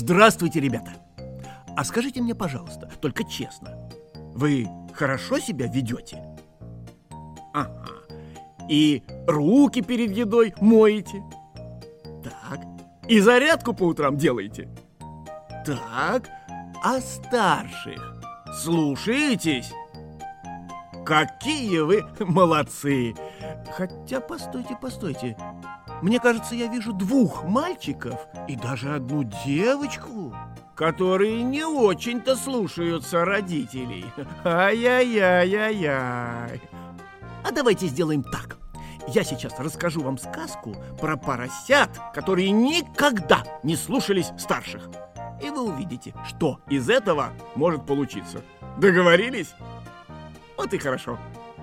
Здравствуйте, ребята! А скажите мне, пожалуйста, только честно, вы хорошо себя ведете? Ага. И руки перед едой моете? Так. И зарядку по утрам делаете? Так. А старших слушаетесь? Какие вы молодцы! Хотя, постойте. Мне кажется, я вижу 2 мальчиков и даже 1 девочку, которые не очень-то слушаются родителей. Ай-яй-яй-яй-яй. А давайте сделаем так. Я сейчас расскажу вам сказку про поросят, которые никогда не слушались старших. И вы увидите, что из этого может получиться. Договорились? Вот и хорошо.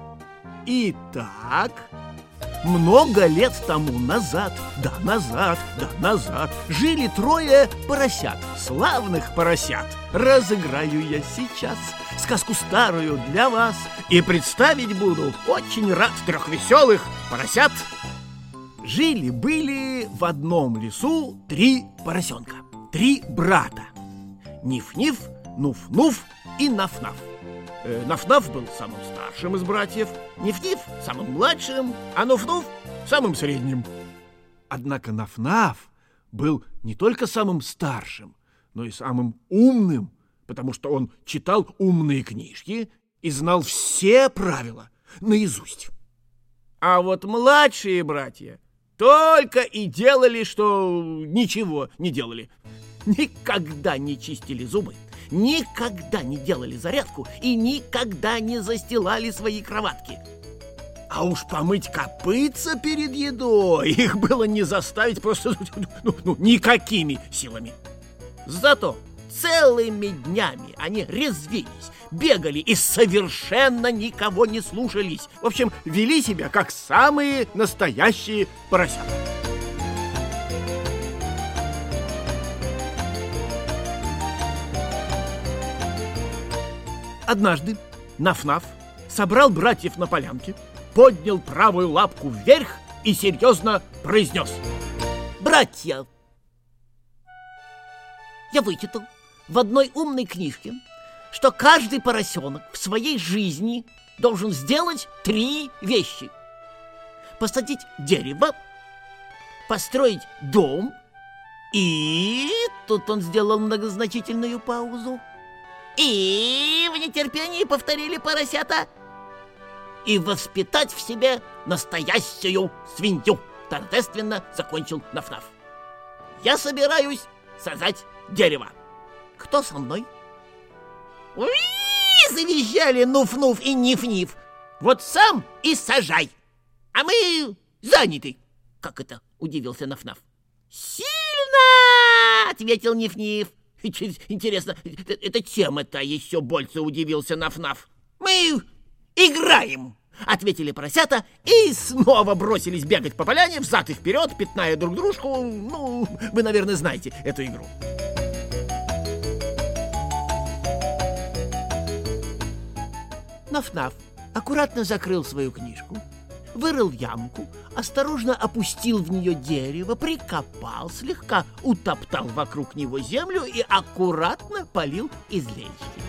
Итак, много лет тому назад, назад, жили 3 поросят, славных поросят. Разыграю я сейчас сказку старую для вас и представить буду очень рад 3 веселых поросят. Жили-были в одном лесу 3 поросенка, 3 брата: Ниф-Ниф, Нуф-Нуф и Наф-Наф. Наф-Наф был самым старшим из братьев, Ниф-Ниф самым младшим, а Нуф-Нуф самым средним. Однако Наф-Наф был не только самым старшим, но и самым умным, потому что он читал умные книжки и знал все правила наизусть. А вот младшие братья только и делали, что ничего не делали. Никогда не чистили зубы, никогда не делали зарядку и никогда не застилали свои кроватки. А уж помыть копытца перед едой их было не заставить просто никакими силами. Зато целыми днями они резвились, бегали и совершенно никого не слушались. В общем, вели себя как самые настоящие поросята. Однажды Наф-Наф собрал братьев на полянке, поднял правую лапку вверх и серьезно произнес: «Братья, я вычитал в одной умной книжке, что каждый поросенок в своей жизни должен сделать 3 вещи: посадить дерево, построить дом и...» Тут он сделал многозначительную паузу. «И в нетерпении повторили поросята, и воспитать в себе настоящую свинью», торжественно закончил Наф-Наф. «Я собираюсь сажать дерево. Кто со мной?» «Уи!» — завизжали Нуф-Нуф и Ниф-Ниф. «Вот сам и сажай, а мы заняты». «Как это?» — удивился Наф-Наф. «Сильно!» — ответил Ниф-Ниф. «Интересно, это чем-то еще больше удивился Наф-Наф». «Мы играем!» — ответили поросята и снова бросились бегать по поляне взад и вперед, пятная друг дружку. Ну, вы, наверное, знаете эту игру. Наф-Наф аккуратно закрыл свою книжку, вырыл ямку, осторожно опустил в нее дерево, прикопал, слегка утоптал вокруг него землю и аккуратно полил из леечки.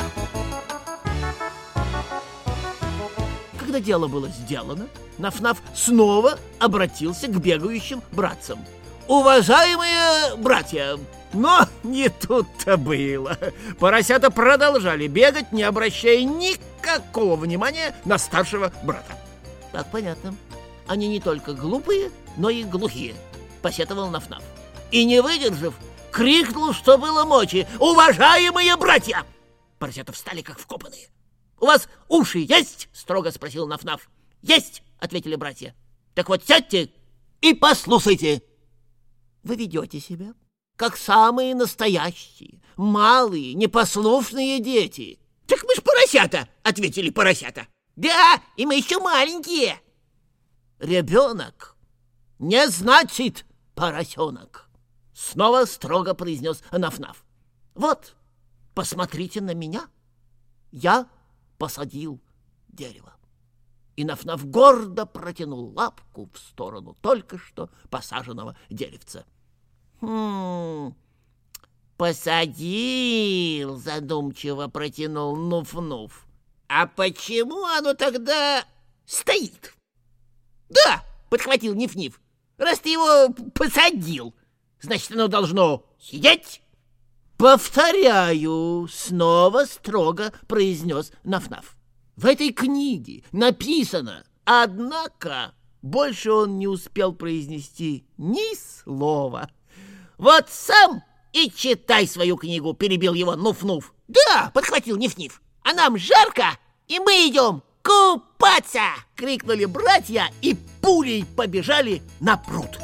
Когда дело было сделано, Наф-Наф снова обратился к бегающим братцам: «Уважаемые братья!» Но не тут-то было. Поросята продолжали бегать, не обращая никакого внимания на старшего брата. «Так, понятно. Они не только глупые, но и глухие», — посетовал Наф-Наф. И, не выдержав, крикнул, что было мочи: «Уважаемые братья!» Поросята встали, как вкопанные. «У вас уши есть?» — строго спросил Наф-Наф. «Есть!» — ответили братья. «Так вот сядьте и послушайте. Вы ведете себя как самые настоящие, малые, непослушные дети». «Так мы ж поросята!» — ответили поросята. «Да, и мы еще маленькие». «Ребенок не значит поросенок», — снова строго произнес Наф-Наф. «Вот, посмотрите на меня. Я посадил дерево». И Наф-Наф гордо протянул лапку в сторону только что посаженного деревца. Посадил, задумчиво протянул Нуф-Нуф. А почему оно тогда стоит? Да, подхватил Ниф-Ниф. Раз ты его посадил, значит, оно должно сидеть. Повторяю, снова строго произнес Наф-Наф. В этой книге написано, однако больше он не успел произнести ни слова. Вот сам и читай свою книгу, перебил его Нуф-Нуф. Да, подхватил Ниф-Ниф. А нам жарко, и мы идем купаться! Крикнули братья и пулей побежали на пруд.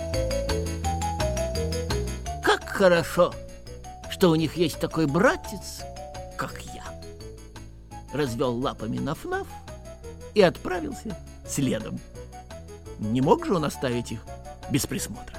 Как хорошо, что у них есть такой братец, как я. Развел лапами Наф-Наф и отправился следом. Не мог же он оставить их без присмотра.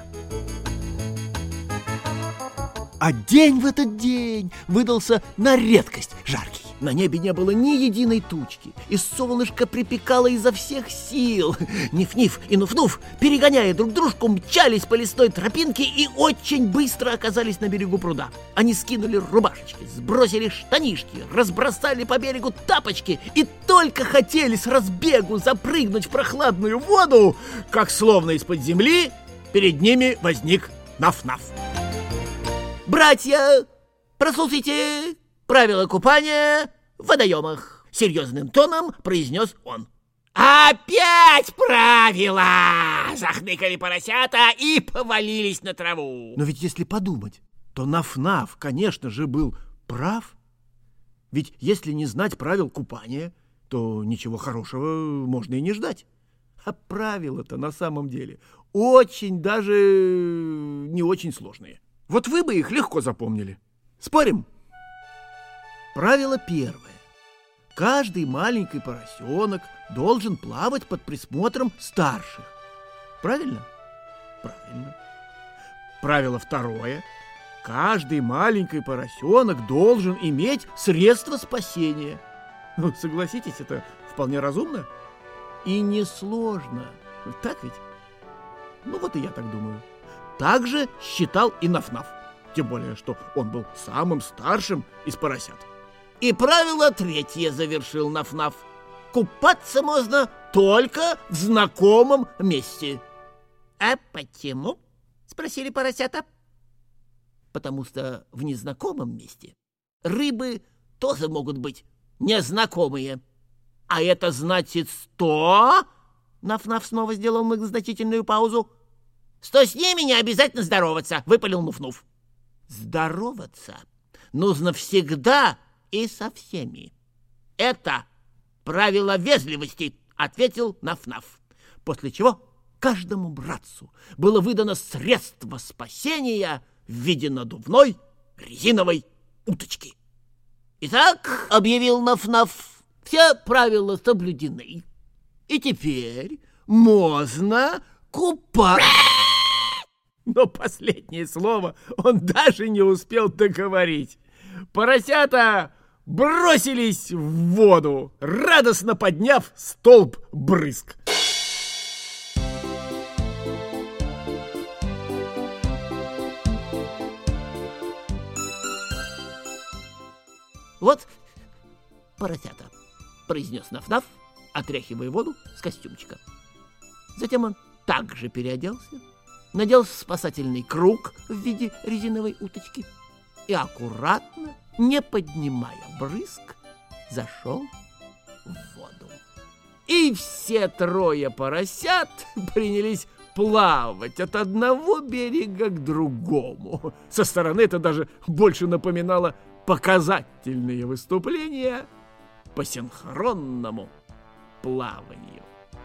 А день в этот день выдался на редкость жаркий. На небе не было ни единой тучки, и солнышко припекало изо всех сил. Ниф-Ниф и Нуф-Нуф, перегоняя друг дружку, мчались по лесной тропинке и очень быстро оказались на берегу пруда. Они скинули рубашечки, сбросили штанишки, разбросали по берегу тапочки и только хотели с разбегу запрыгнуть в прохладную воду, как словно из-под земли перед ними возник Наф-Наф. «Братья, прослушайте правила купания в водоемах», — серьезным тоном произнес он. «Опять правила!» — захныкали поросята и повалились на траву. Но ведь если подумать, то Наф-Наф, конечно же, был прав. Ведь если не знать правил купания, то ничего хорошего можно и не ждать. А правила-то на самом деле очень даже не очень сложные. Вот вы бы их легко запомнили. Спорим? Правило первое. Каждый маленький поросенок должен плавать под присмотром старших. Правильно? Правильно. Правило второе. Каждый маленький поросенок должен иметь средства спасения. Ну, согласитесь, это вполне разумно и несложно. Так ведь? Ну, вот и я так думаю. Так же считал и Наф-Наф. Тем более, что он был самым старшим из поросят. И правило третье завершил Наф-Наф. Купаться можно только в знакомом месте. А почему? Спросили поросята. Потому что в незнакомом месте рыбы тоже могут быть незнакомые. А это значит, что... Наф-Наф снова сделал многозначительную паузу. Что с ними не обязательно здороваться, выпалил Нуф-Нуф. Здороваться нужно всегда и со всеми. Это правило вежливости, ответил Наф-Наф. После чего каждому братцу было выдано средство спасения в виде надувной резиновой уточки. Итак, объявил Наф-Наф, все правила соблюдены. И теперь можно купаться. Но последнее слово он даже не успел договорить. Поросята бросились в воду, радостно подняв столб брызг. Вот поросята, произнес Наф-Наф, отряхивая воду с костюмчика. Затем он также переоделся, надел спасательный круг в виде резиновой уточки и аккуратно, не поднимая брызг, зашел в воду. И все трое поросят принялись плавать от одного берега к другому. Со стороны это даже больше напоминало показательные выступления по синхронному плаванию.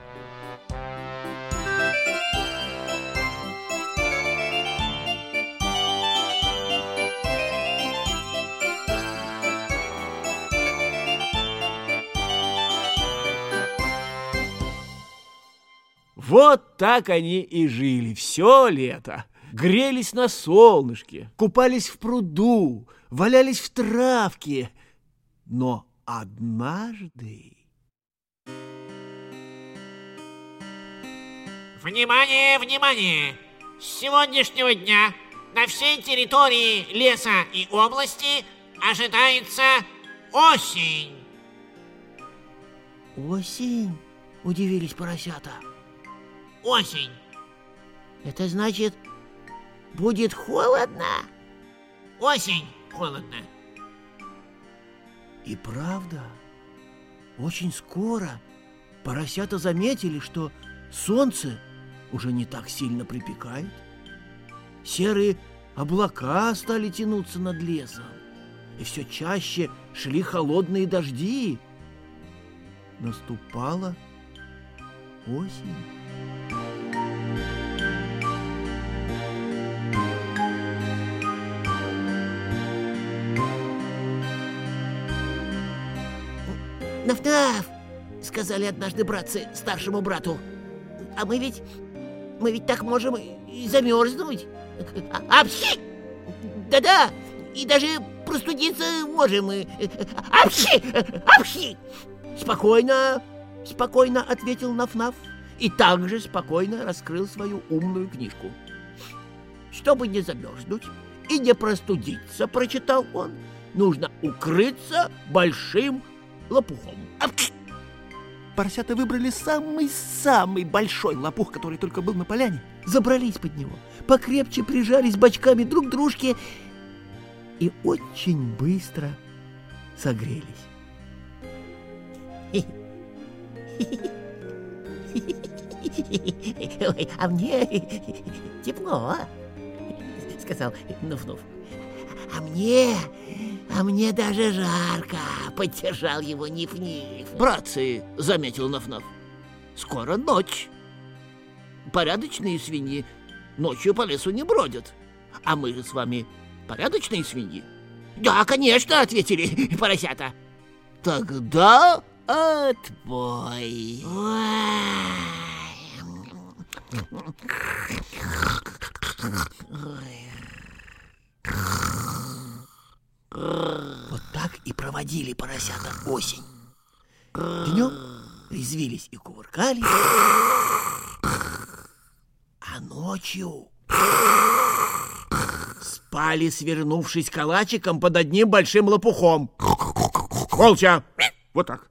Вот так они и жили все лето. Грелись на солнышке, купались в пруду, валялись в травке. Но однажды... Внимание, внимание! С сегодняшнего дня На всей территории леса и области ожидается осень. Осень? Удивились поросята. Осень. Это значит, будет холодно? Осень. Холодно. И правда, очень скоро поросята заметили, что солнце уже не так сильно припекает. Серые облака стали тянуться над лесом, и все чаще шли холодные дожди. Наступала осень. «Наф-наф!» — сказали однажды братцы старшему брату. «А мы ведь так можем и замерзнуть. Апчхи! Да-да, и даже простудиться можем. Апчхи! Апчхи!» «Спокойно, спокойно», — ответил Наф-Наф, и также спокойно раскрыл свою умную книжку. «Чтобы не замерзнуть и не простудиться, — прочитал он, — нужно укрыться большим лопухом». Поросята выбрали самый-самый большой лопух, который только был на поляне, забрались под него, покрепче прижались бочками друг к дружке и очень быстро согрелись. «Ой, а мне тепло», — сказал Нуф-Нуф. «А мне даже жарко», — поддержал его Ниф-Ниф. «Братцы», — заметил Наф-Наф, — «скоро ночь. Порядочные свиньи ночью по лесу не бродят. А мы же с вами порядочные свиньи». «Да, конечно», — ответили поросята. «Тогда отбой». Вот так и проводили поросята осень. Днем резвились и кувыркались, а ночью спали, свернувшись калачиком под одним большим лопухом. Молча! Вот так.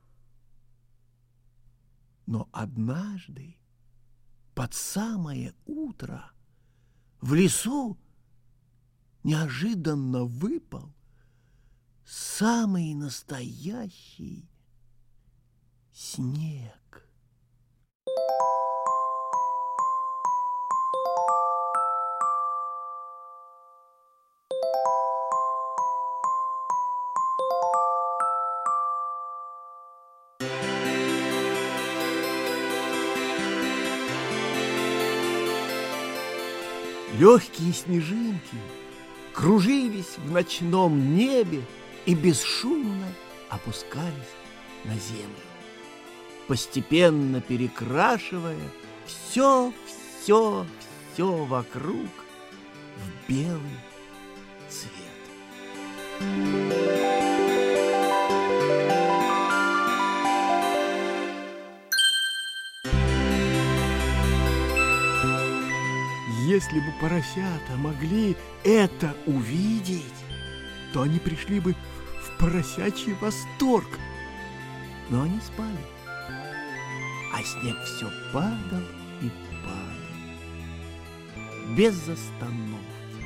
Но однажды, под самое утро, в лесу неожиданно выпал самый настоящий снег. Легкие снежинки кружились в ночном небе и бесшумно опускались на землю, постепенно перекрашивая все вокруг в белый цвет. Если бы поросята могли это увидеть, то они пришли бы в поросячий восторг. Но они спали, а снег все падал и падал, без остановки.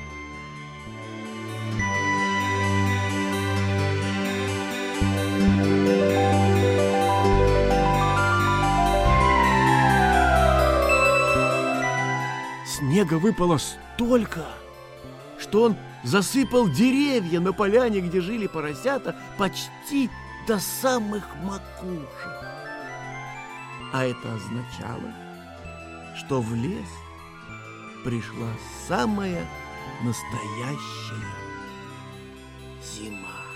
Снега выпало столько, что он засыпал деревья на поляне, где жили поросята, почти до самых макушек. А это означало, что в лес пришла самая настоящая зима.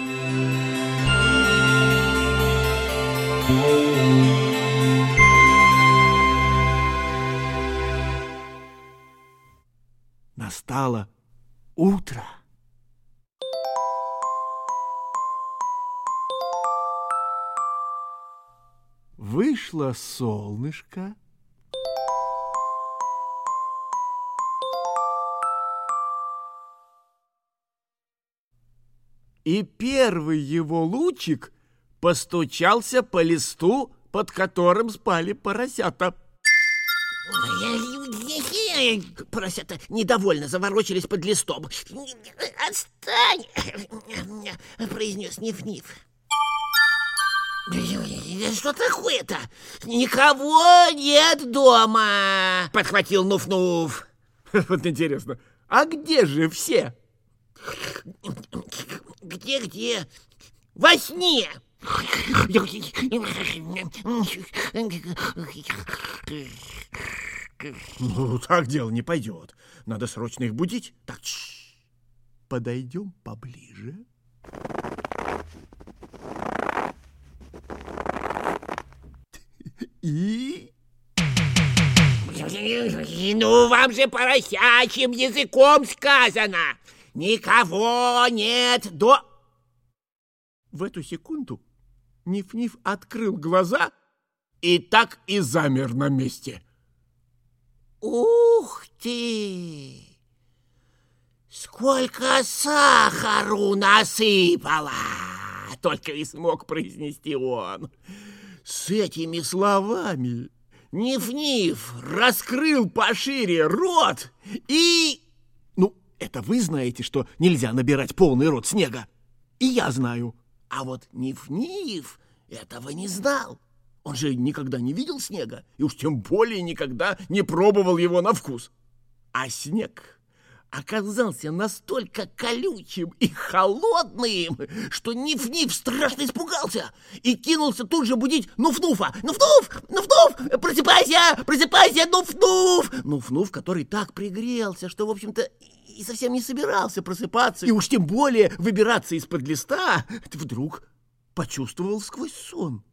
Настало утро. Вышло солнышко. и первый его лучик постучался по листу, под которым спали поросята. Поросята недовольно заворочились под листом. «Отстань!» — произнес Ниф-Ниф. «Что такое-то? Никого нет дома!» — подхватил Нуф-Нуф. Вот интересно, а где же все? Где? Во сне! Ну, так дело не пойдет. Надо срочно их будить. Так, подойдем поближе. И... Ну, вам же поросячьим языком сказано. Никого нет В эту секунду Ниф-Ниф открыл глаза и так и замер на месте. Ух ты! Сколько сахару насыпала! Только и смог произнести он. С этими словами Ниф-Ниф раскрыл пошире рот и... Ну, это вы знаете, что нельзя набирать полный рот снега. И я знаю. А вот Ниф-Ниф этого не знал. Он же никогда не видел снега, и уж тем более никогда не пробовал его на вкус. А снег оказался настолько колючим и холодным, что Ниф-Ниф страшно испугался и кинулся тут же будить Нуф-Нуфа. «Нуф-Нуф! Нуф-Нуф! Просыпайся! Просыпайся, Нуф-Нуф!» Нуф-Нуф, который так пригрелся, что, в общем-то, и совсем не собирался просыпаться, и уж тем более выбираться из-под листа, вдруг почувствовал сквозь сон.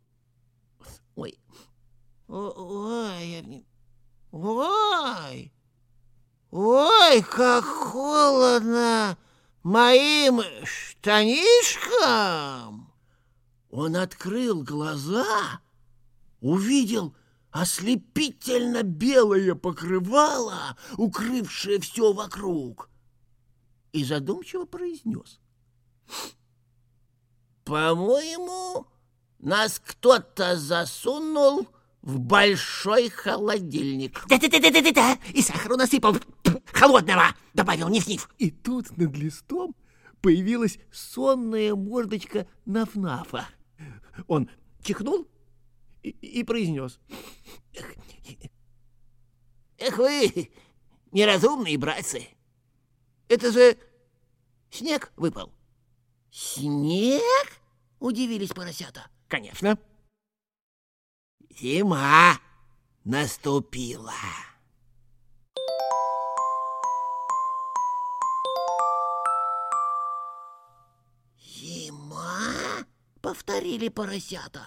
Ой, как холодно моим штанишкам! Он открыл глаза, увидел ослепительно белое покрывало, укрывшее все вокруг, и задумчиво произнес: «По-моему, нас кто-то засунул в большой холодильник». «Да, и сахару насыпал холодного», — добавил Ниф-Ниф. И тут над листом появилась сонная мордочка Наф-Нафа. Он чихнул и произнес: «Эх вы, неразумные братцы! Это же снег выпал». «Снег?» — удивились поросята. «Конечно. Зима наступила». «Зима?» — повторили поросята.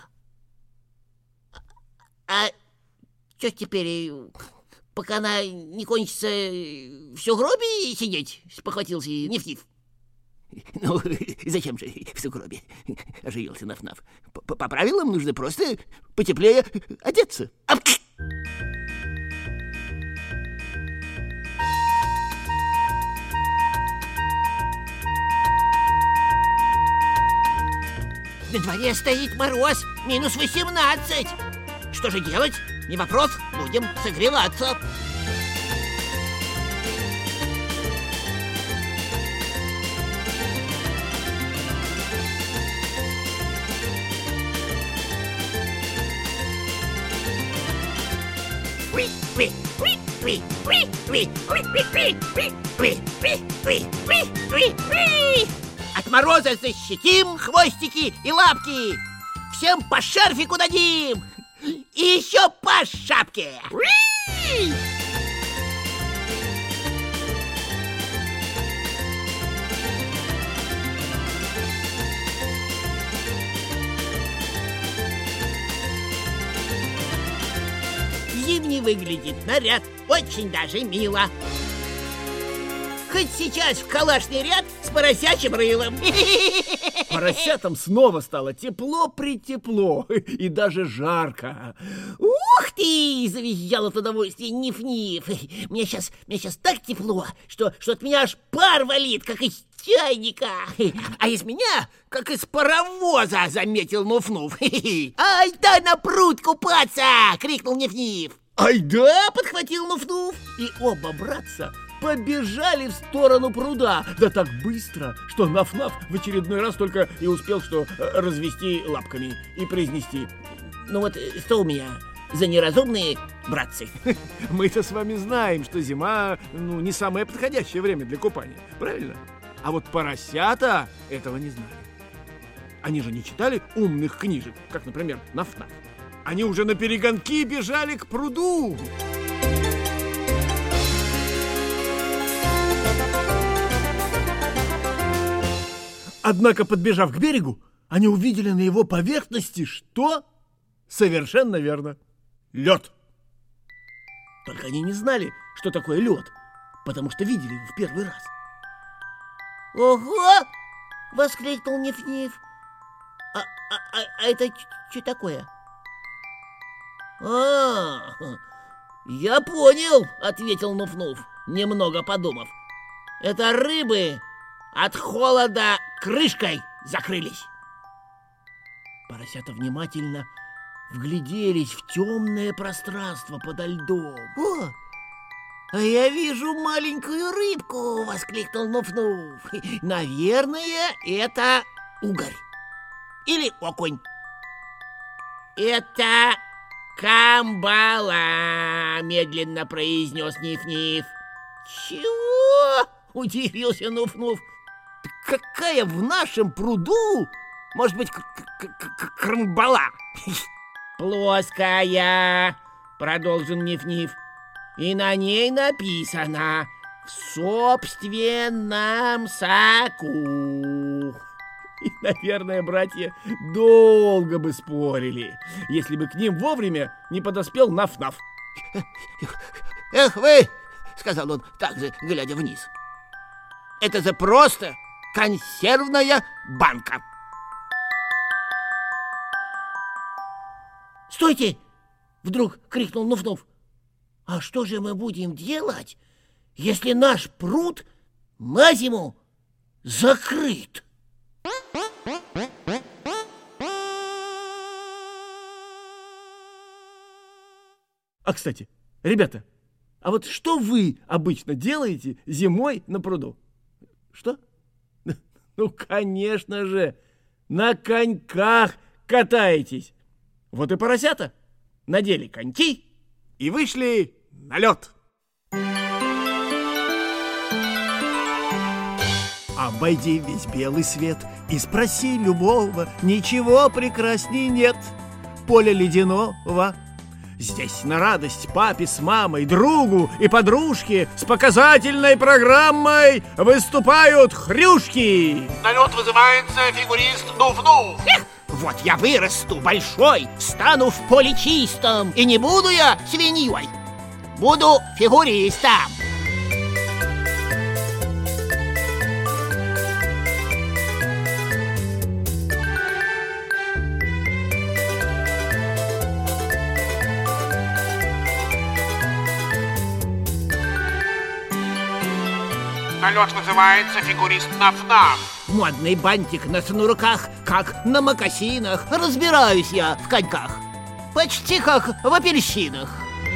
«А что теперь, пока она не кончится, в сугробе сидеть?» — спохватился Ниф-Ниф. «Ну, зачем же в сугробе?» — оживился Наф-Наф. «По правилам нужно просто потеплее одеться». На дворе стоит мороз, минус 18. Что же делать? Не вопрос, будем согреваться. От мороза защитим хвостики и лапки. Всем по шарфику дадим. И еще по шапке. Зимний выглядит наряд очень даже мило. Хоть сейчас в калашный ряд с поросячьим рылом. Поросятам снова стало тепло-притепло и даже жарко. Ух ты! Завизжал от удовольствия Ниф-Ниф. Мне сейчас так тепло, что от меня аж пар валит, как из чайника. А из меня, как из паровоза, заметил Нуф-Нуф. Ай да на пруд купаться! Крикнул Ниф-Ниф. Ай да, подхватил Нуф-Нуф. И оба братца побежали в сторону пруда. Да так быстро, что Наф-Наф в очередной раз только и успел что развести лапками и произнести: ну вот что у меня за неразумные братцы? Мы-то с вами знаем, что зима, не самое подходящее время для купания, правильно? А вот поросята этого не знали. Они же не читали умных книжек, как, например, Наф-Наф. Они уже наперегонки бежали к пруду. Однако, подбежав к берегу, они увидели на его поверхности что? Совершенно верно. Лед. Только они не знали, что такое лед, потому что видели его в первый раз. Ого! Воскликнул Ниф-Ниф. А это что такое? Я понял, ответил Нуф-Нуф, немного подумав. Это рыбы от холода крышкой закрылись. Поросята внимательно вгляделись в темное пространство подо льдом. О, а я вижу маленькую рыбку, воскликнул Нуф-Нуф. Наверное, это угорь или окунь. Это камбала, медленно произнес Ниф-Ниф. Чего? Удивился Нуф-Нуф. Какая в нашем пруду может быть камбала? Плоская, продолжил Ниф-Ниф, и на ней написано «в собственном соку». И, наверное, братья долго бы спорили, если бы к ним вовремя не подоспел Наф-Наф. «Эх вы!» — сказал он, также глядя вниз. «Это же просто консервная банка!» «Стойте!» — вдруг крикнул Нуф-Нуф. «А что же мы будем делать, если наш пруд на зиму закрыт?» А, кстати, ребята, а вот что вы обычно делаете зимой на пруду? Что? Ну, конечно же, на коньках катаетесь. Вот и поросята надели коньки и вышли на лед. Обойди весь белый свет и спроси любого, ничего прекрасней нет поля ледяного. Здесь на радость папе с мамой, другу и подружке с показательной программой выступают хрюшки. На лед вызывается фигурист Нуф-Нуф. Вот я вырасту большой, стану в поле чистом, и не буду я свиньей, буду фигуристом. На лед вызывается фигурист Наф-Наф. Модный бантик на шнурках, как на мокасинах. Разбираюсь я в коньках, почти как в апельсинах.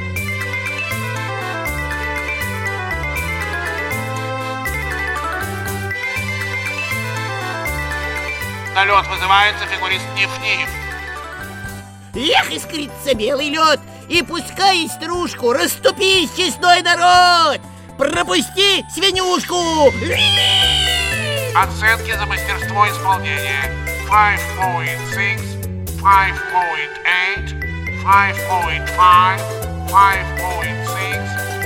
На лед вызывается фигурист Ниф-Ниф. Эх, искрится белый лед, и пускай стружку, расступись, честной народ! Пропусти свинюшку! Оценки за мастерство исполнения: 5.6, 5.8, 5.5, 5.6,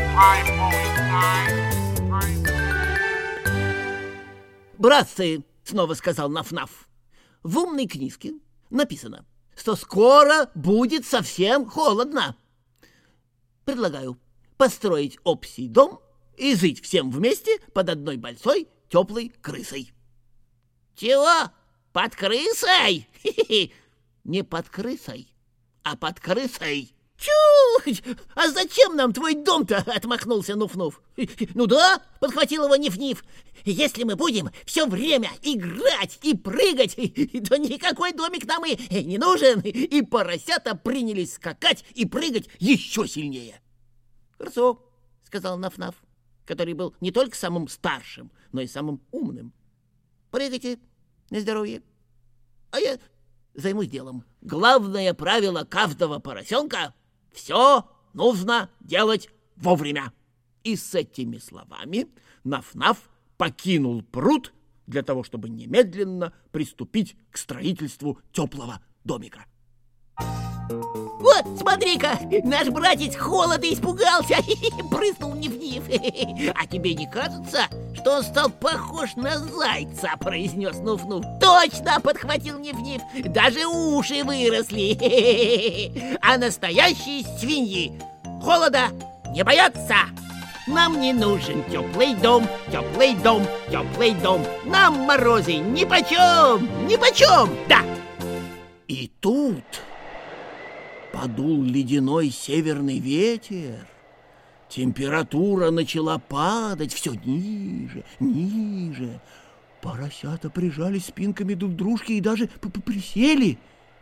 5.9. Братцы, снова сказал Наф-Наф, в умной книжке написано, что скоро будет совсем холодно. Предлагаю построить общий дом и жить всем вместе под одной большой теплой крысой. Чего? Под крысой? Не под крысой, а под крысой. Чу! А зачем нам твой дом-то? Отмахнулся Нуф-Нуф. Ну да, подхватил его Ниф-Ниф. Если мы будем все время играть и прыгать, то никакой домик нам и не нужен. И поросята принялись скакать и прыгать еще сильнее. Хорошо, сказал Наф-Наф, который был не только самым старшим, но и самым умным. Прыгайте на здоровье, а я займусь делом. Главное правило каждого поросенка — все нужно делать вовремя. И с этими словами Наф-Наф покинул пруд для того, чтобы немедленно приступить к строительству теплого домика. Вот, смотри-ка, наш братец холода испугался, прыснул Ниф-Ниф. А тебе не кажется, что он стал похож на зайца, произнес Нуф-Нуф. Точно, подхватил Ниф-Ниф, даже уши выросли. А настоящие свиньи холода не боятся. Нам не нужен теплый дом, теплый дом, теплый дом. Нам морозы нипочем, нипочем, да. И тут подул ледяной северный ветер. Температура начала падать все ниже, ниже. Поросята прижались спинками друг к дружке и даже присели.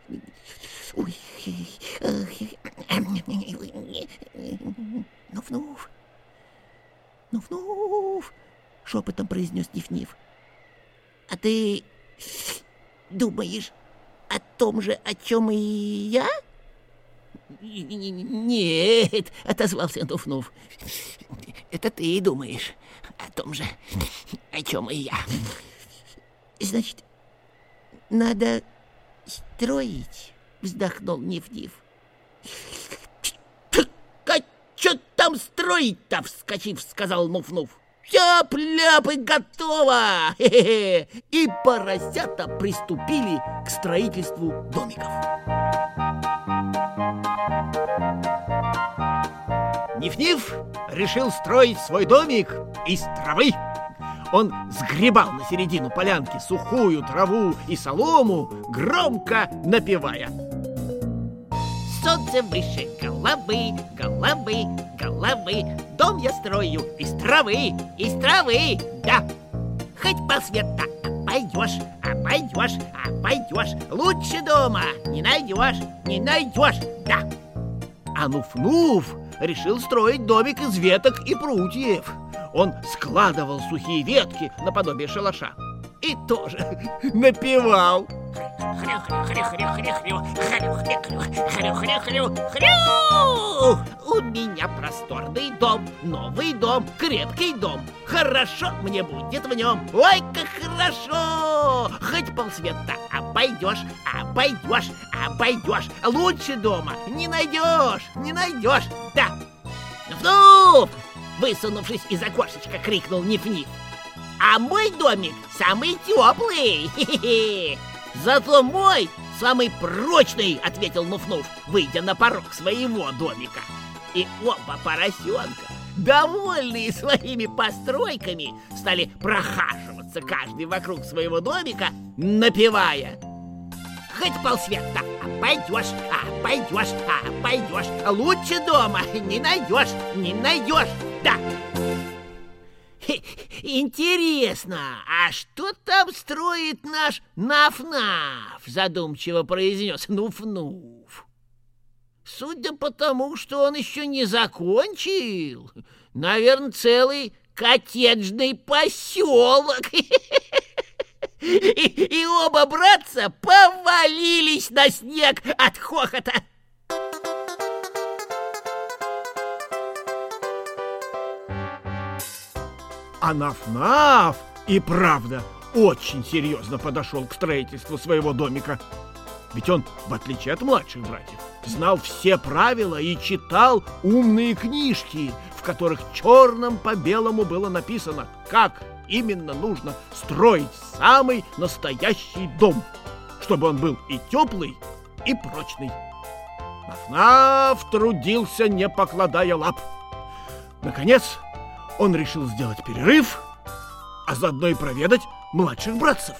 Нуф-Нуф, Нуф-Нуф, шепотом произнес Ниф-Ниф. А ты думаешь о том же, о чем и я? Нет, отозвался Нуф-Нуф. Это ты думаешь о том же, о чем и я. Значит, надо строить, вздохнул Ниф-Ниф. Что там строить-то, вскочив, сказал Нуф-Нуф. Тяп-ляп и готово! Хе-хе! И поросята приступили к строительству домиков. Ниф-Ниф решил строить свой домик из травы. Он сгребал на середину полянки сухую траву и солому, громко напевая. Солнце выше головы, головы, головы. Дом я строю из травы, да. Хоть полсвета обойдешь, обойдешь, обойдешь. Лучше дома не найдешь, да. А Нуф-Нуф решил строить домик из веток и прутьев. Он складывал сухие ветки наподобие шалаша и тоже напевал. Хрю-хрю-хрю-хрю-хрю, хрю-хрю-хрю-хрю-хрю-хрю. У меня просторный дом, новый дом, крепкий дом. Хорошо мне будет в нем, ой, как хорошо. Хоть полсвета обойдешь, обойдешь, обойдешь. Лучше дома не найдешь, да. Нуф-Нуф! Высунувшись из окошечка, крикнул Ниф-Ниф. А мой домик самый теплый. Хе-хе. Зато мой самый прочный, ответил Нуф-Нуф, выйдя на порог своего домика. И оба поросенка, довольные своими постройками, стали прохаживаться каждый вокруг своего домика, напевая. Хоть полсвета обойдешь, обойдешь, обойдешь. Лучше дома не найдешь, да. Интересно, а что там строит наш Наф-Наф? Задумчиво произнес Нуф-Нуф. Судя по тому, что он еще не закончил, наверное, целый коттеджный поселок. И оба братца повалились на снег от хохота. А Наф-Наф и правда очень серьезно подошел к строительству своего домика. Ведь он, в отличие от младших братьев, знал все правила и читал умные книжки, в которых черным по белому было написано, как именно нужно строить самый настоящий дом, чтобы он был и теплый, и прочный. Наф-Наф трудился, не покладая лап. Наконец, он решил сделать перерыв, а заодно и проведать младших братцев.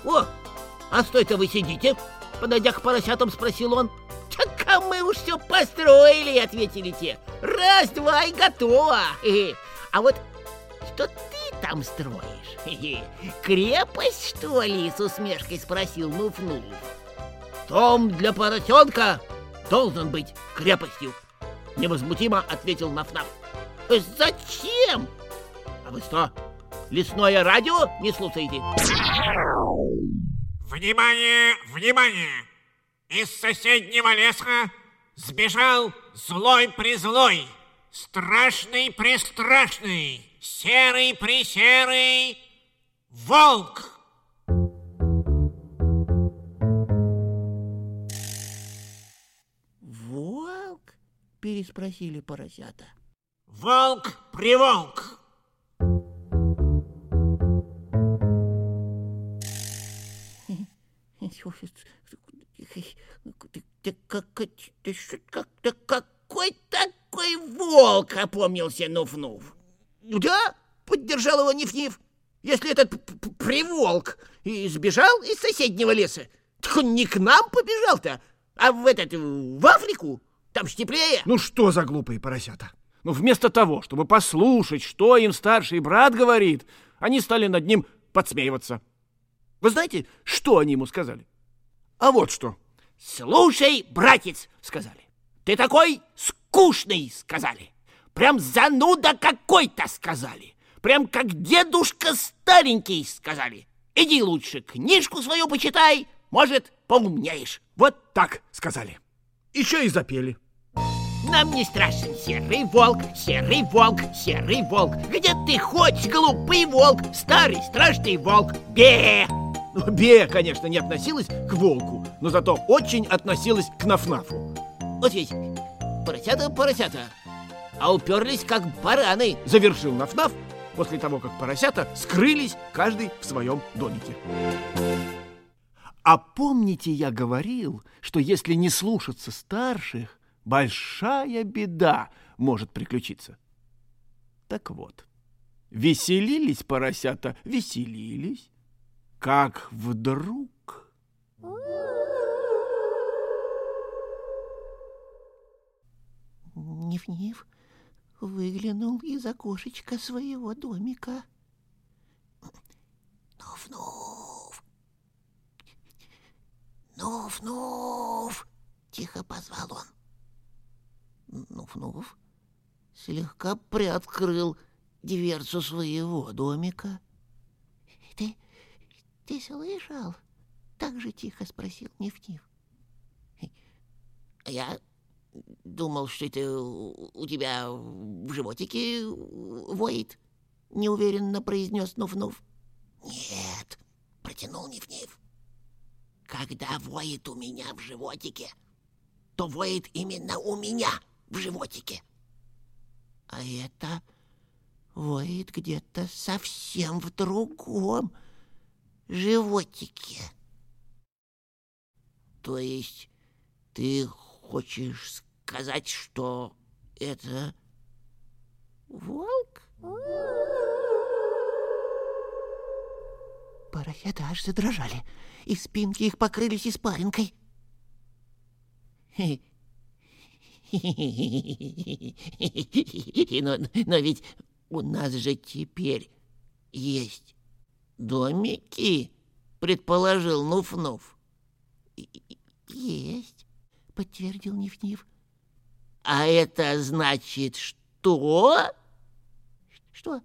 О, а стой-то вы сидите? Подойдя к поросятам, спросил он. Так а мы уж все построили, ответили те. Раз, два и готово. А вот что ты там строишь? Крепость, что ли? С усмешкой спросил Нуф-Нуф. Дом для поросенка должен быть крепостью, невозмутимо ответил Наф-Наф. Зачем? А вы что, лесное радио не слушаете? Внимание, внимание! Из соседнего леса сбежал злой-призлой, страшный-престрашный, серый-пресерый волк! Волк? Переспросили поросята. Волк-приволк! Какой такой волк, опомнился Нуф-Нуф. Да, поддержал его Ниф-Ниф. Если этот приволк и сбежал из соседнего леса, так он не к нам побежал-то, а в Африку. Там ж теплее. Ну что за глупые поросята? Ну вместо того, чтобы послушать, что им старший брат говорит, они стали над ним подсмеиваться. Вы знаете, что они ему сказали? А вот что. «Слушай, братец, — сказали, — ты такой скучный, — сказали. Прям зануда какой-то, — сказали. Прям как дедушка старенький, — сказали. Иди лучше книжку свою почитай, может, поумнеешь». Вот так сказали. Еще и запели. Нам не страшен серый волк, серый волк, серый волк. Где ты хоть, глупый волк, старый страшный волк? Бе! Ну, Бея, конечно, не относилась к волку, но зато очень относилась к Наф-Нафу. Вот ведь поросята, а уперлись как бараны. Завершил Наф-Наф после того, как поросята скрылись каждый в своем домике. А помните, я говорил, что если не слушаться старших, большая беда может приключиться? Так вот, веселились поросята, веселились, как вдруг... Ниф-Ниф выглянул из окошечка своего домика. Нуф-Нуф! Нуф-Нуф! Тихо позвал он. Нуф-Нуф слегка приоткрыл дверцу своего домика. Ты слышал? Так же тихо спросил Ниф-Ниф. Я думал, что это у тебя в животике воет, неуверенно произнес Нуф-Нуф. Нет, протянул Ниф-Ниф. Когда воет у меня в животике, то воет именно у меня в животике. А это воет где-то совсем в другом животике. То есть ты хочешь сказать, что это волк? Поросята аж задрожали, и спинки их покрылись испаринкой. Но ведь у нас же теперь есть домики, предположил Нуф-Нуф. Есть, подтвердил Ниф-Ниф. А это значит что? Что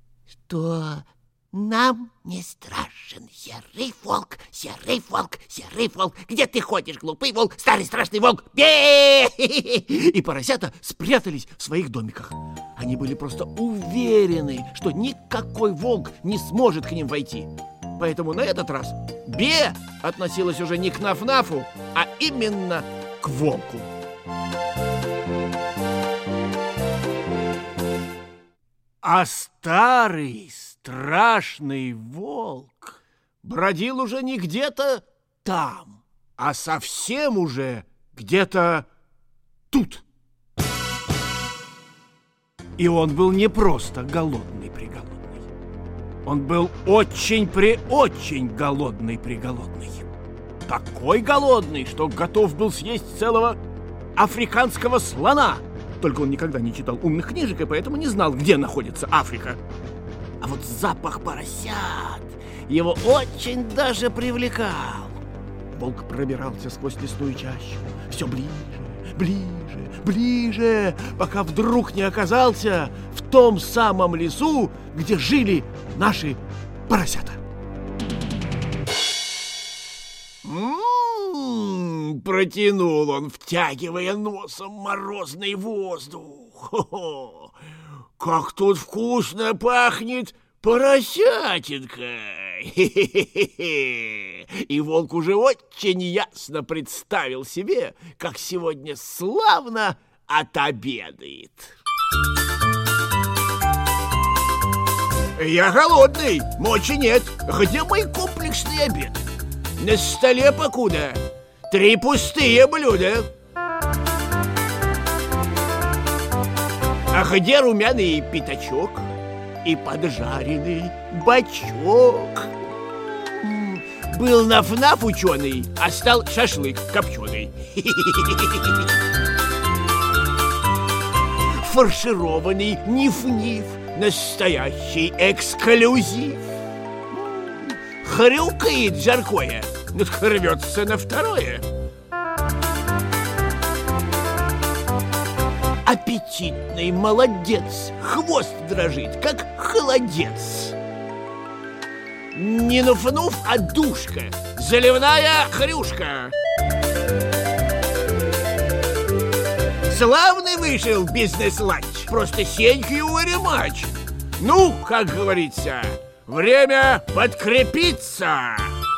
нам не страшен серый волк, серый волк, серый волк. Где ты ходишь, глупый волк, старый страшный волк? Бе! И поросята спрятались в своих домиках. Они были просто уверены, что никакой волк не сможет к ним войти. Поэтому на этот раз Бе относилась уже не к Наф-Нафу, а именно к волку. А старый страшный волк бродил уже не где-то там, а совсем уже где-то тут. И он был не просто голодный-преголодный. Он был очень-преочень голодный-приголодный. Такой голодный, что готов был съесть целого африканского слона. Только он никогда не читал умных книжек и поэтому не знал, где находится Африка. А вот запах поросят его очень даже привлекал. Волк пробирался сквозь лесную чащу, все ближе, ближе, ближе, пока вдруг не оказался в том самом лесу, где жили наши поросята. Протянул он, втягивая носом морозный воздух. Хо-хо! Как тут вкусно пахнет поросятинкой! Хе-хе-хе-хе! И волк уже очень ясно представил себе, как сегодня славно отобедает. Я голодный, мочи нет. Где мой комплексный обед? На столе покуда 3 пустые блюда. А где румяный пятачок и поджаренный бачок? Был наф-наф ученый, а стал шашлык копченый. Фаршированный ниф-ниф, настоящий эксклюзив. Хрюкает жаркое, но рвется на второе. Аппетитный молодец, хвост дрожит, как холодец. Не нуф-нуф, а душка, заливная хрюшка. Славный вышел бизнес-ланч, просто сеньки-уари-мач. Ну, как говорится, время подкрепиться.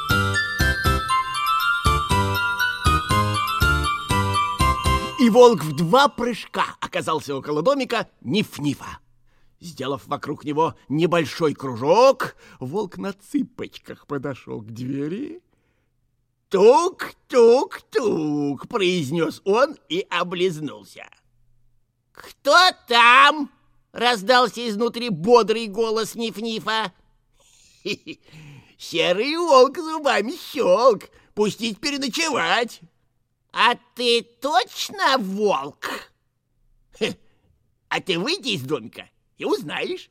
И волк в 2 прыжка оказался около домика Ниф-Нифа. Сделав вокруг него небольшой кружок, волк на цыпочках подошел к двери. «Тук-тук-тук!» — произнес он и облизнулся. «Кто там?» — раздался изнутри бодрый голос Ниф-Нифа. «Серый волк зубами щелк, пустить переночевать». «А ты точно волк?» «А ты выйди из домика и узнаешь».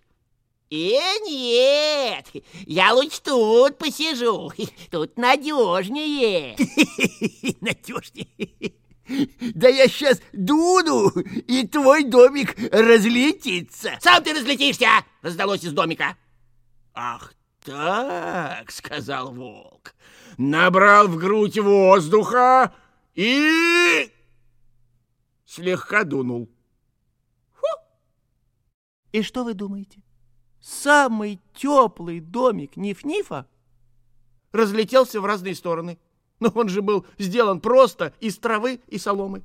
Нет, я лучше тут посижу, тут надежнее». «Надежнее? Да я сейчас дуну, и твой домик разлетится». «Сам ты разлетишься!» — раздалось из домика. «Ах так!» — сказал волк, набрал в грудь воздуха и слегка дунул. Фу! И что вы думаете? Самый теплый домик Ниф-Нифа разлетелся в разные стороны. Но он же был сделан просто из травы и соломы.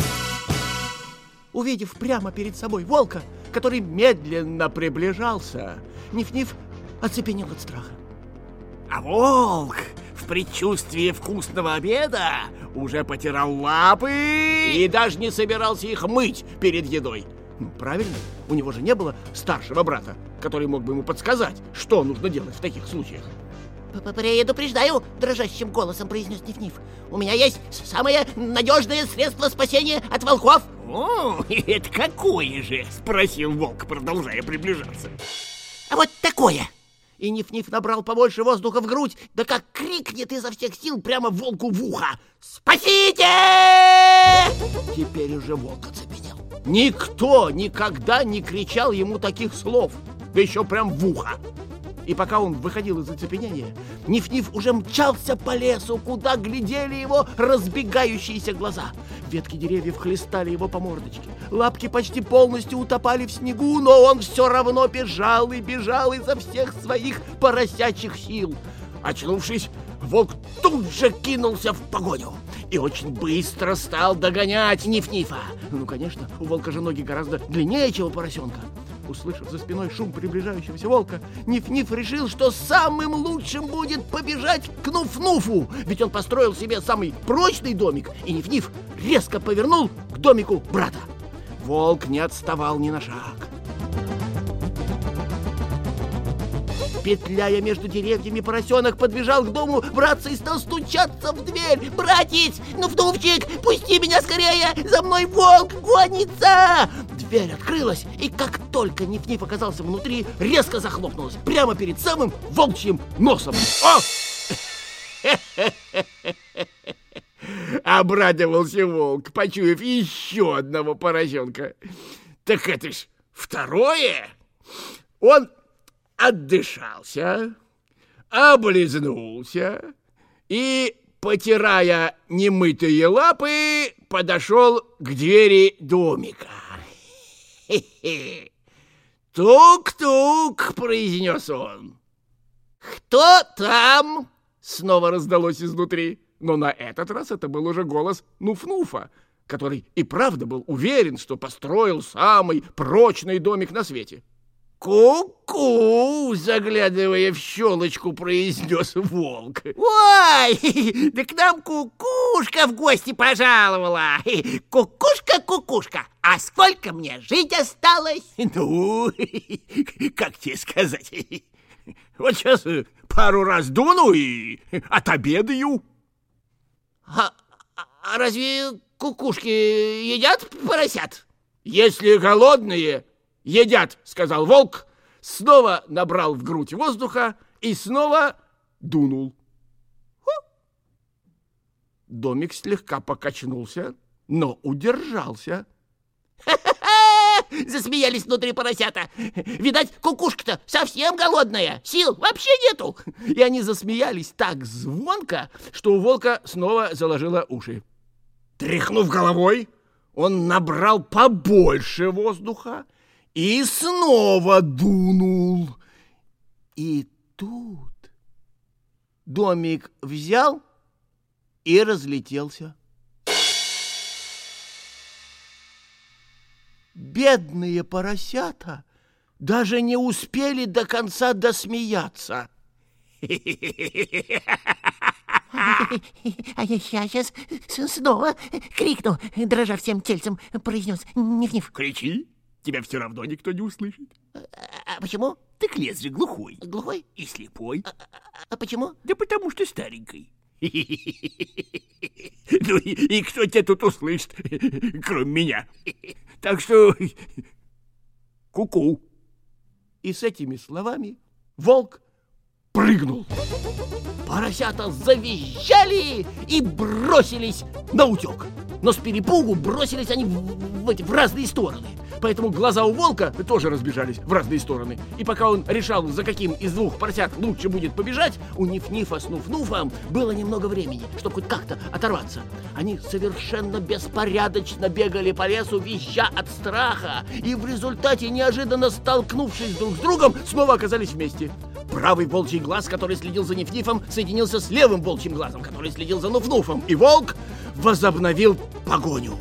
Увидев прямо перед собой волка, который медленно приближался, Ниф-Ниф оцепенел от страха. А волк в предчувствии вкусного обеда уже потирал лапы и даже не собирался их мыть перед едой. Ну, правильно, у него же не было старшего брата, который мог бы ему подсказать, что нужно делать в таких случаях. «Предупреждаю», — дрожащим голосом произнес Ниф-Ниф. «У меня есть самое надежное средство спасения от волков». «О, это какое же?» — спросил волк, продолжая приближаться. «А вот такое». И Ниф-Ниф набрал побольше воздуха в грудь, да как крикнет изо всех сил прямо волку в ухо: «Спасите!» Теперь уже волк оцепенел. Никто никогда не кричал ему таких слов, да еще прям в ухо. И пока он выходил из оцепенения, Ниф-Ниф уже мчался по лесу, куда глядели его разбегающиеся глаза. Ветки деревьев хлестали его по мордочке, лапки почти полностью утопали в снегу, но он все равно бежал и бежал изо всех своих поросячьих сил. Очнувшись, волк тут же кинулся в погоню и очень быстро стал догонять Ниф-Нифа. Ну, конечно, у волка же ноги гораздо длиннее, чем у поросенка. Услышав за спиной шум приближающегося волка, Ниф-Ниф решил, что самым лучшим будет побежать к Нуф-Нуфу, ведь он построил себе самый прочный домик, и Ниф-Ниф резко повернул к домику брата. Волк не отставал ни на шаг. Петляя между деревьями, поросенок подбежал к дому братца и стал стучаться в дверь. «Братец, Нуф-Нуфчик, пусти меня скорее! За мной волк гонится!» Дверь открылась, и как только Ниф-Ниф оказался внутри, резко захлопнулась прямо перед самым волчьим носом. О! Обрадовался волк, почуяв еще одного поросенка. Так это ж второе! Он отдышался, облизнулся и, потирая немытые лапы, подошел к двери домика. «Хе-хе! Тук-тук!» — произнес он. «Кто там?» — снова раздалось изнутри. Но на этот раз это был уже голос Нуф-Нуфа, который и правда был уверен, что построил самый прочный домик на свете. «Ку-ку!» — заглядывая в щелочку, произнес волк. «Ой, да к нам кукушка в гости пожаловала! Кукушка, а сколько мне жить осталось?» «Ну, как тебе сказать? Вот сейчас пару раз дуну и отобедаю». «А разве кукушки едят поросят?» «Если голодные, едят», — сказал волк, снова набрал в грудь воздуха и снова дунул. Домик слегка покачнулся, но удержался. «Ха-ха-ха!» — засмеялись внутри поросята. «Видать, кукушка-то совсем голодная, сил вообще нету!» И они засмеялись так звонко, что у волка снова заложило уши. Тряхнув головой, он набрал побольше воздуха и снова дунул. И тут домик взял и разлетелся. Бедные поросята даже не успели до конца досмеяться. А я сейчас снова крикну, дрожа всем тельцем, произнес Ниф-Ниф. Кричи, тебя все равно никто не услышит. А почему? Так лес же глухой. Глухой? И слепой. А почему? Да потому что старенький. Ну и кто тебя тут услышит, кроме меня? Так что ку-ку. И с этими словами волк прыгнул. Поросята завизжали и бросились на утек. Но с перепугу бросились они в разные стороны. Поэтому глаза у волка тоже разбежались в разные стороны. И пока он решал, за каким из двух поросят лучше будет побежать, у Ниф-Нифа с Нуф-Нуфом было немного времени, чтобы хоть как-то оторваться. Они совершенно беспорядочно бегали по лесу, визжа от страха. И в результате, неожиданно столкнувшись друг с другом, снова оказались вместе. Правый волчий глаз, который следил за Ниф-Нифом, соединился с левым волчьим глазом, который следил за Нуф-Нуфом. И волк возобновил погоню.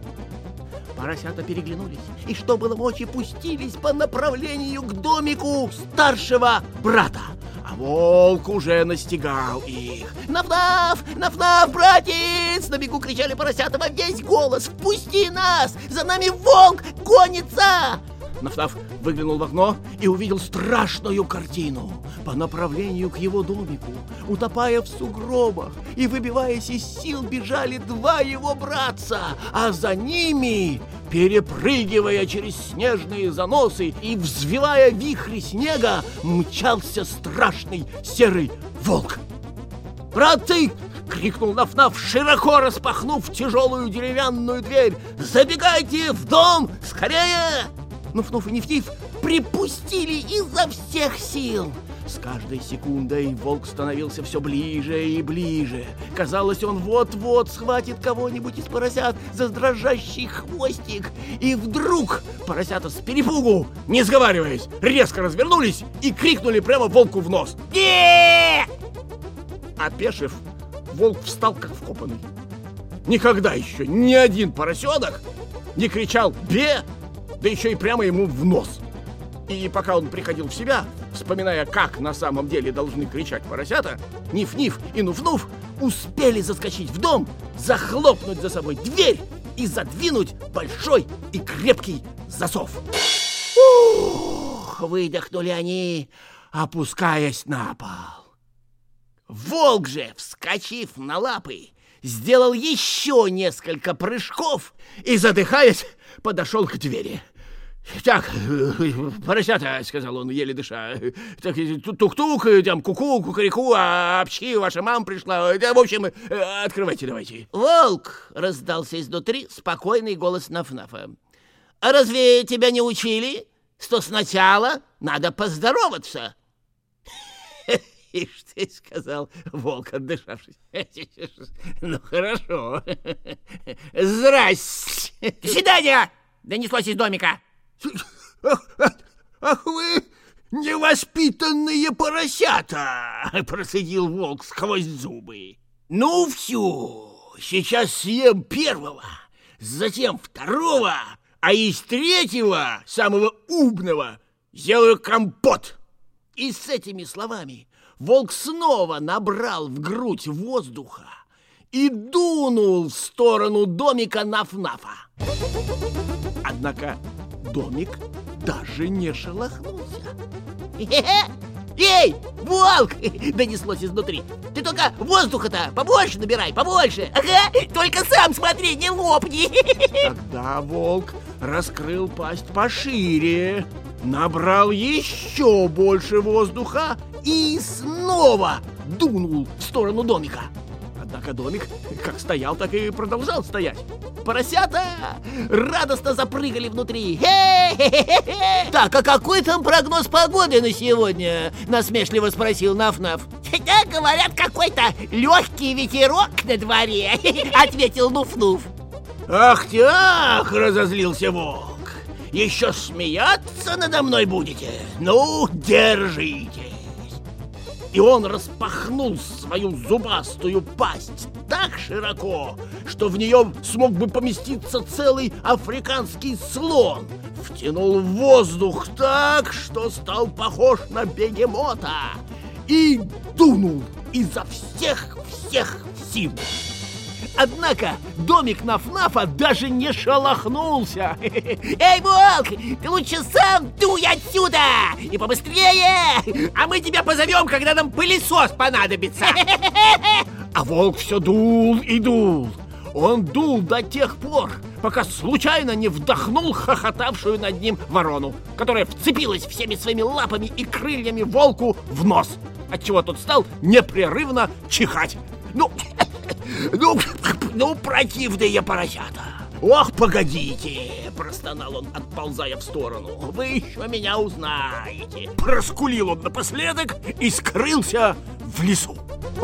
Поросята переглянулись и, что было мочи, пустились по направлению к домику старшего брата. А волк уже настигал их. «Наф-наф! Наф-наф, братец!» На бегу кричали поросята во весь голос. «Впусти нас! За нами волк гонится!» Наф-наф выглянул в окно и увидел страшную картину. По направлению к его домику, утопая в сугробах и выбиваясь из сил, бежали два его братца, а за ними, перепрыгивая через снежные заносы и взвивая вихри снега, мчался страшный серый волк. «Братцы!» — крикнул Наф-Наф, широко распахнув тяжелую деревянную дверь. «Забегайте в дом! Скорее!» Нуф-Нуф и Ниф-Ниф припустили изо всех сил. С каждой секундой волк становился все ближе и ближе. Казалось, он вот-вот схватит кого-нибудь из поросят за дрожащий хвостик. И вдруг поросята с перепугу, не сговариваясь, резко развернулись и крикнули прямо волку в нос. «Не!» Опешив, волк встал как вкопанный. Никогда еще ни один поросенок не кричал «Бе!», да еще и прямо ему в нос. И пока он приходил в себя, вспоминая, как на самом деле должны кричать поросята, Ниф-Ниф и Нуф-Нуф успели заскочить в дом, захлопнуть за собой дверь и задвинуть большой и крепкий засов. Ух, выдохнули они. опускаясь на пол. Волк же, вскочив на лапы, сделал еще несколько прыжков и, задыхаясь, подошел к двери. «Так, поросята», — сказал он, еле дыша, «так, тук-тук, там, ку-ку, кукареку, апчхи, ваша мама пришла, да, в общем, открывайте давайте». «Волк!» — раздался изнутри спокойный голос Наф-Нафа. «А разве тебя не учили, что сначала надо поздороваться?» «Ишь ты», — сказал волк, отдышавшись. «Ну, хорошо. Здрасте. До свидания!» — донеслось из домика. «Ах вы невоспитанные поросята!» — процедил волк сквозь зубы. «Ну все, сейчас съем первого, затем второго, а из третьего, самого умного, сделаю компот». И с этими словами волк снова набрал в грудь воздуха и дунул в сторону домика Наф-Нафа. Однако домик даже не шелохнулся. «Эй, волк!» — донеслось изнутри. «Ты только воздуха-то побольше набирай, побольше! Ага, только сам смотри, не лопни!» Тогда волк раскрыл пасть пошире, набрал еще больше воздуха и снова дунул в сторону домика. Однако домик как стоял, так и продолжал стоять. Поросята радостно запрыгали внутри. «Так, а какой там прогноз погоды на сегодня?» — насмешливо спросил Наф-Наф. «Да, говорят, какой-то легкий ветерок на дворе», — ответил Нуф-Нуф. «Ах ты, ах!» — разозлился волк. «Еще смеяться надо мной будете? Ну, держитесь!» И он распахнул свою зубастую пасть так широко, что в нее смог бы поместиться целый африканский слон. Втянул воздух так, что стал похож на бегемота, и дунул изо всех сил. Однако домик Наф-Нафа даже не шелохнулся. «Эй, волк, ты лучше сам дуй отсюда! И побыстрее! А мы тебя позовем, когда нам пылесос понадобится!» А волк все дул и дул. Он дул до тех пор, пока случайно не вдохнул хохотавшую над ним ворону, которая вцепилась всеми своими лапами и крыльями волку в нос, отчего тот стал непрерывно чихать. Ну, противные поросята! Ох, погодите! — простонал он, отползая в сторону. «Вы еще меня узнаете!» Проскулил он напоследок и скрылся в лесу.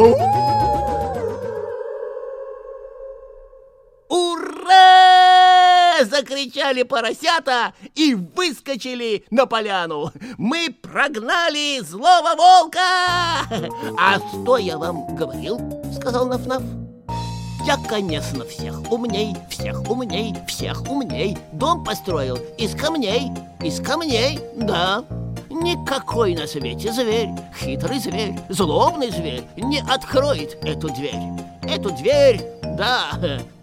«Ура!» — закричали поросята и выскочили на поляну. «Мы прогнали злого волка!» «А что я вам говорил?» — сказал Наф-Наф. «Я, конечно, всех умней, дом построил из камней, да. Никакой на свете зверь, хитрый зверь, злобный зверь не откроет эту дверь, да.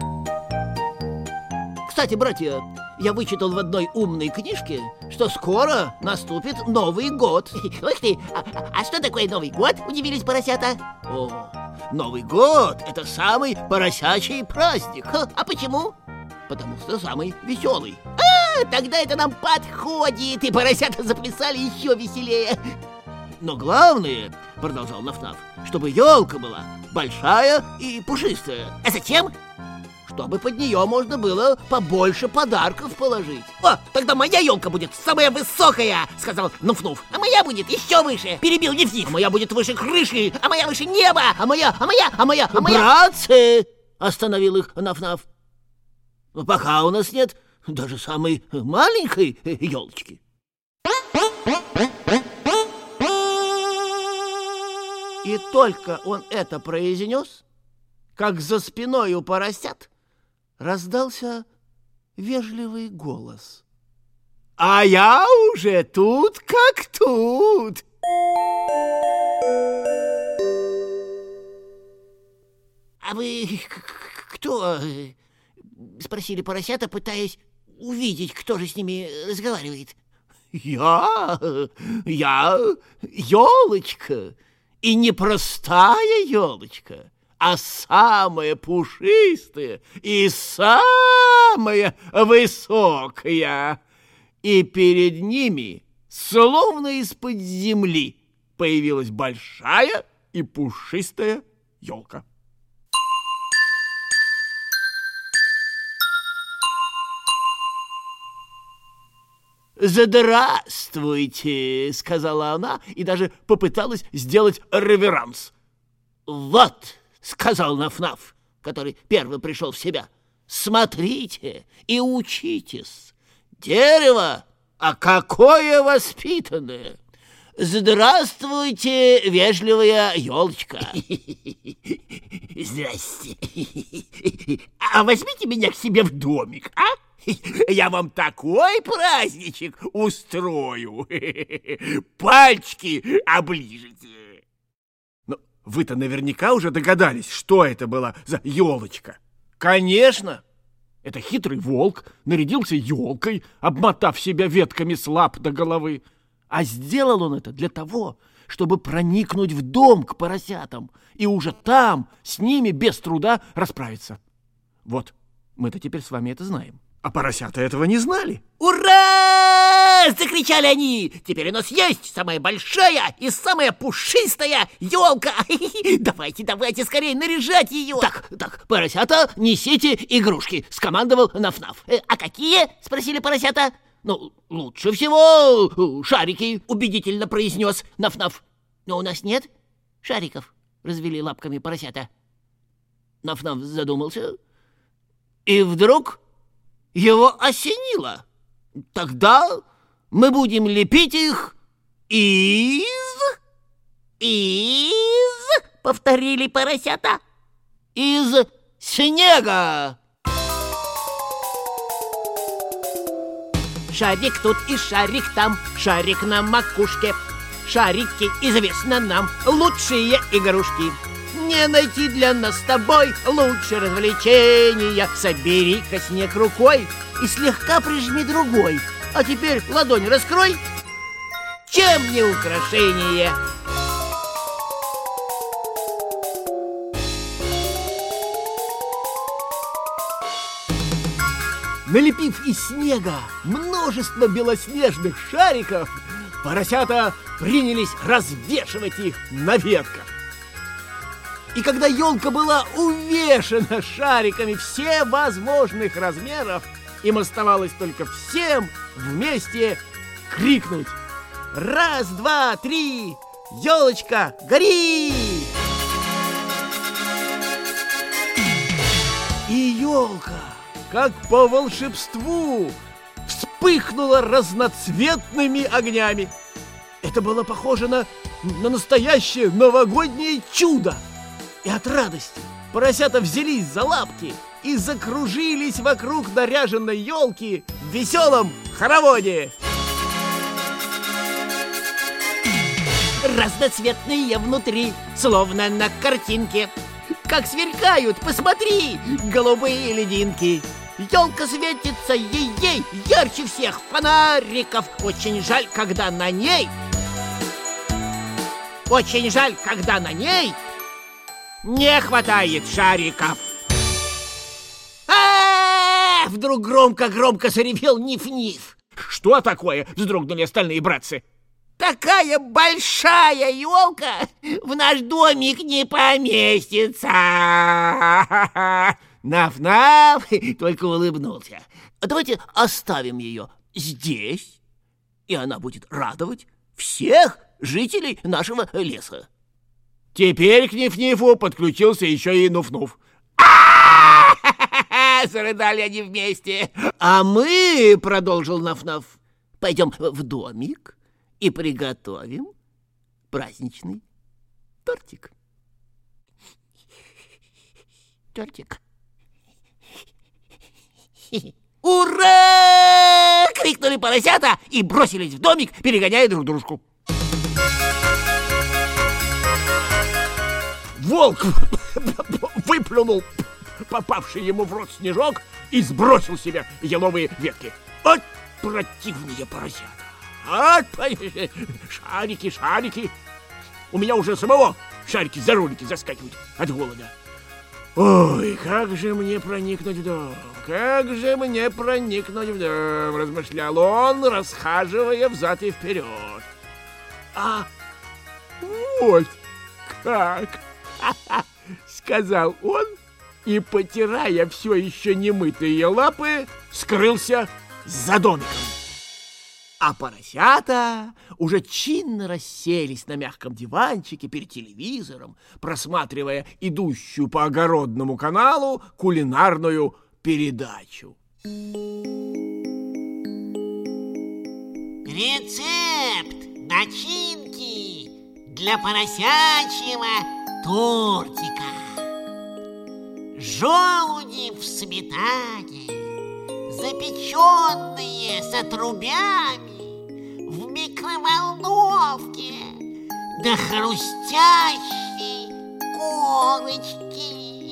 Кстати, братья, я вычитал в одной умной книжке, что скоро наступит Новый год». «Ух ты! А что такое Новый год?» — удивились поросята. «О, Новый год — это самый поросячий праздник». «А почему?» «Потому что самый веселый». «Тогда это нам подходит!» И поросята заплясали еще веселее. «Но главное, — продолжал Наф-Наф, — чтобы елка была большая и пушистая». «А зачем?» «Чтобы под нее можно было побольше подарков положить». «О, тогда моя елка будет самая высокая!» — сказал Нуф-Нуф. «А моя будет еще выше!» — перебил Ниф-Ниф. «А моя будет выше крыши! А моя выше неба! А моя! «Братцы!» — остановил их Наф-Наф. «Пока у нас нет даже самой маленькой елочки». И только он это произнес, как за спиной у поросят раздался вежливый голос. «А я уже тут как тут!» «А вы кто?» — спросили поросята, пытаясь увидеть, кто же с ними разговаривает. Я елочка, и не простая елочка, а самая пушистая и самая высокая. И перед ними, словно из-под земли, появилась большая и пушистая елка. «Здравствуйте», — сказала она и даже попыталась сделать реверанс. «Вот», — сказал Наф-Наф, который первый пришел в себя, — «смотрите и учитесь. Дерево, а какое воспитанное! Здравствуйте, вежливая елочка!» Здрасте. А возьмите меня к себе в домик, а? Я вам такой праздничек устрою. Пальчики оближете. Но вы-то наверняка уже догадались, что это была за елочка. Конечно! Это хитрый волк нарядился елкой, обмотав себя ветками с лап до головы. А сделал он это для того, чтобы проникнуть в дом к поросятам и уже там с ними без труда расправиться. Вот, мы-то теперь с вами это знаем. А поросята этого не знали. «Ура!» — закричали они. «Теперь у нас есть самая большая и самая пушистая елка. Давайте скорее наряжать ее!» Так, поросята, несите игрушки», — скомандовал Наф-Наф. «А какие?» — спросили поросята. «Ну, лучше всего шарики», — убедительно произнес Наф-Наф. «Но у нас нет шариков», — развели лапками поросята. Наф-Наф задумался, и вдруг его осенило. «Тогда мы будем лепить их из...» — повторили поросята. «Из снега». Шарик тут и шарик там, шарик на макушке. Шарики, известно нам, лучшие игрушки. Не найти для нас с тобой лучше развлечения. Собери-ка снег рукой и слегка прижми другой. А теперь ладонь раскрой. Чем не украшение? Налепив из снега множество белоснежных шариков, поросята принялись развешивать их на ветках. И когда елка была увешана шариками всевозможных размеров, им оставалось только всем вместе крикнуть: «Раз, два, три! Елочка, гори!» И елка, как по волшебству, вспыхнула разноцветными огнями. Это было похоже на настоящее новогоднее чудо. И от радости поросята взялись за лапки и закружились вокруг наряженной елки в веселом хороводе. Разноцветные внутри, словно на картинке. Как сверкают, посмотри, голубые лединки. Елка светится ей-ей ярче всех фонариков. Очень жаль, когда на ней не хватает шариков. Вдруг громко заревел Ниф-Ниф. «Что такое?» — вздрогнули остальные братцы. «Такая большая елка в наш домик не поместится!» Наф-Наф только улыбнулся. «Давайте оставим ее здесь, и она будет радовать всех жителей нашего леса». Теперь к Ниф-Нифу подключился еще и Нуф-Нуф. Зарыдали они вместе. «А мы, — продолжил Наф-Наф, — пойдем в домик и приготовим праздничный тортик». «Тортик? Ура!» — крикнули поросята и бросились в домик, перегоняя друг дружку. Волк выплюнул попавший ему в рот снежок и сбросил себе еловые ветки. «От противные поросята! Шарики, шарики. У меня уже самого шарики за ролики заскакивают от голода. Ой, как же мне проникнуть в дом? Как же мне проникнуть в дом? Размышлял он, расхаживая взад и вперед. А вот как! Сказал он и, потирая все еще немытые лапы, скрылся за домиком. А поросята уже чинно расселись на мягком диванчике перед телевизором, просматривая идущую по огородному каналу кулинарную передачу. Рецепт начинки для поросячьего тортика. Желуди в сметане, запеченные с отрубями в микроволновке до хрустящей корочки.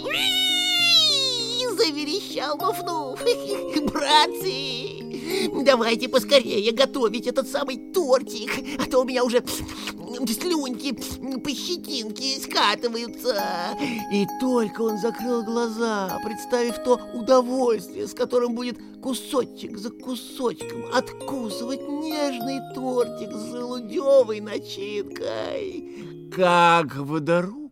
Заверещал Нуф-Нуф. Братцы, давайте поскорее готовить этот самый тортик, а то у меня уже слюньки по щетинке скатываются. И только он закрыл глаза, представив то удовольствие, с которым будет кусочек за кусочком откусывать нежный тортик с желудевой начинкой, как вдруг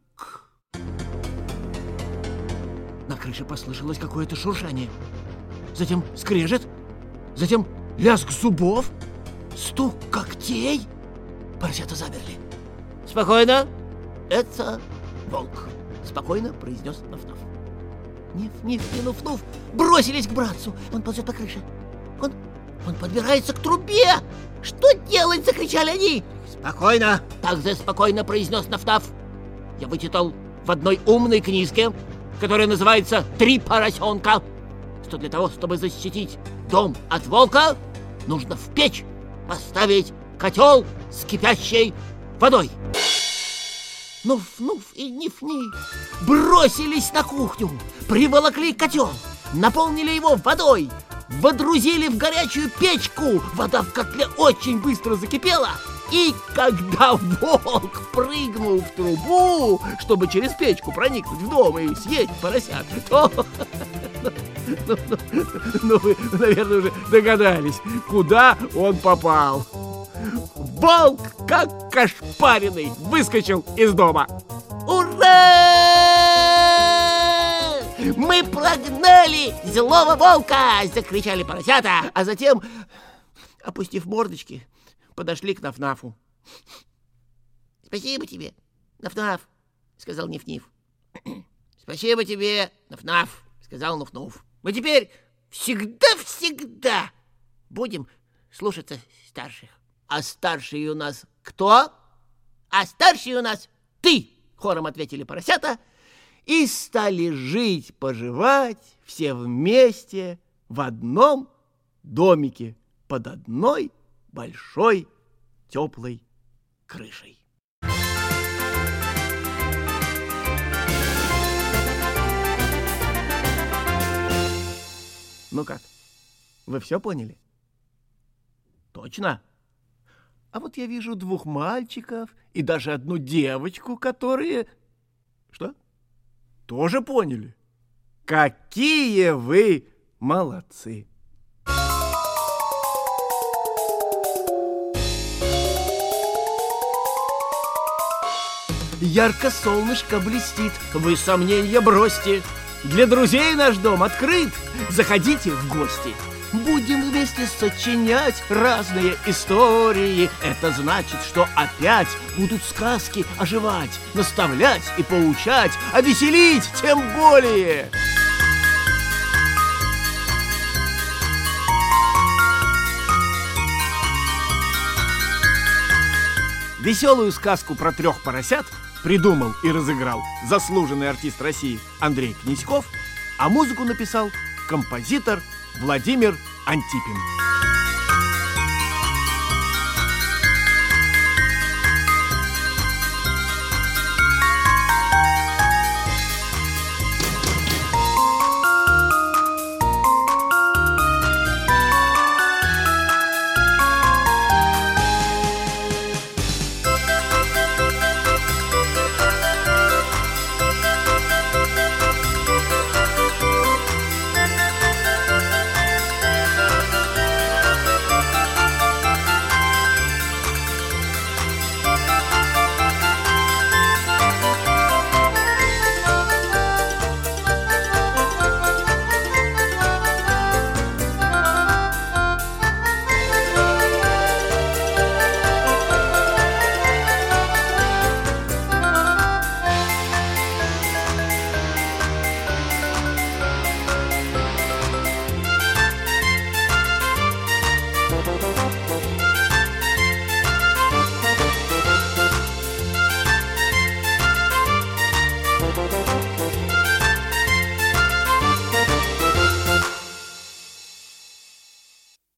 на крыше послышалось какое-то шуршание, затем скрежет, затем лязг зубов, стук когтей. Поросята замерли. «Спокойно, это волк», — спокойно произнес Нуф-Нуф. Ниф-Ниф и Нуф-Нуф бросились к братцу. Он ползет по крыше. Он подбирается к трубе. «Что делать?» — закричали они. «Спокойно», — также спокойно произнес Нуф-Нуф. Я вычитал в одной умной книжке, которая называется «Три поросенка», что для того, чтобы защитить дом от волка, нужно в печь поставить котел с кипящей водой. Нуф-Нуф и Ниф-Ниф бросились на кухню, приволокли котел, наполнили его водой, водрузили в горячую печку. Вода в котле очень быстро закипела. И когда волк прыгнул в трубу, чтобы через печку проникнуть в дом и съесть поросят, то... Ну, вы, наверное, уже догадались, куда он попал. Волк, как ошпаренный, выскочил из дома. «Ура! Мы прогнали злого волка!» — закричали поросята, а затем, опустив мордочки, подошли к Наф-Нафу. «Спасибо тебе, Наф-Наф», — сказал Ниф-Ниф. «Спасибо тебе, Наф-Наф», — сказал Нуф-Нуф. «Мы теперь всегда будем слушаться старших». «А старший у нас кто?» «А старший у нас ты!» — хором ответили поросята и стали жить-поживать все вместе в одном домике под одной большой теплой крышей. Ну как, вы все поняли? Точно? А вот я вижу двух мальчиков и даже одну девочку, которые... Что? Тоже поняли? Какие вы молодцы! Ярко солнышко блестит, вы сомнения бросьте. Для друзей наш дом открыт, заходите в гости. Будем вместе сочинять разные истории. Это значит, что опять будут сказки оживать, наставлять и поучать, а веселить тем более. Веселую сказку про трех поросят придумал и разыграл заслуженный артист России Андрей Князьков, а музыку написал композитор Владимир Антипин.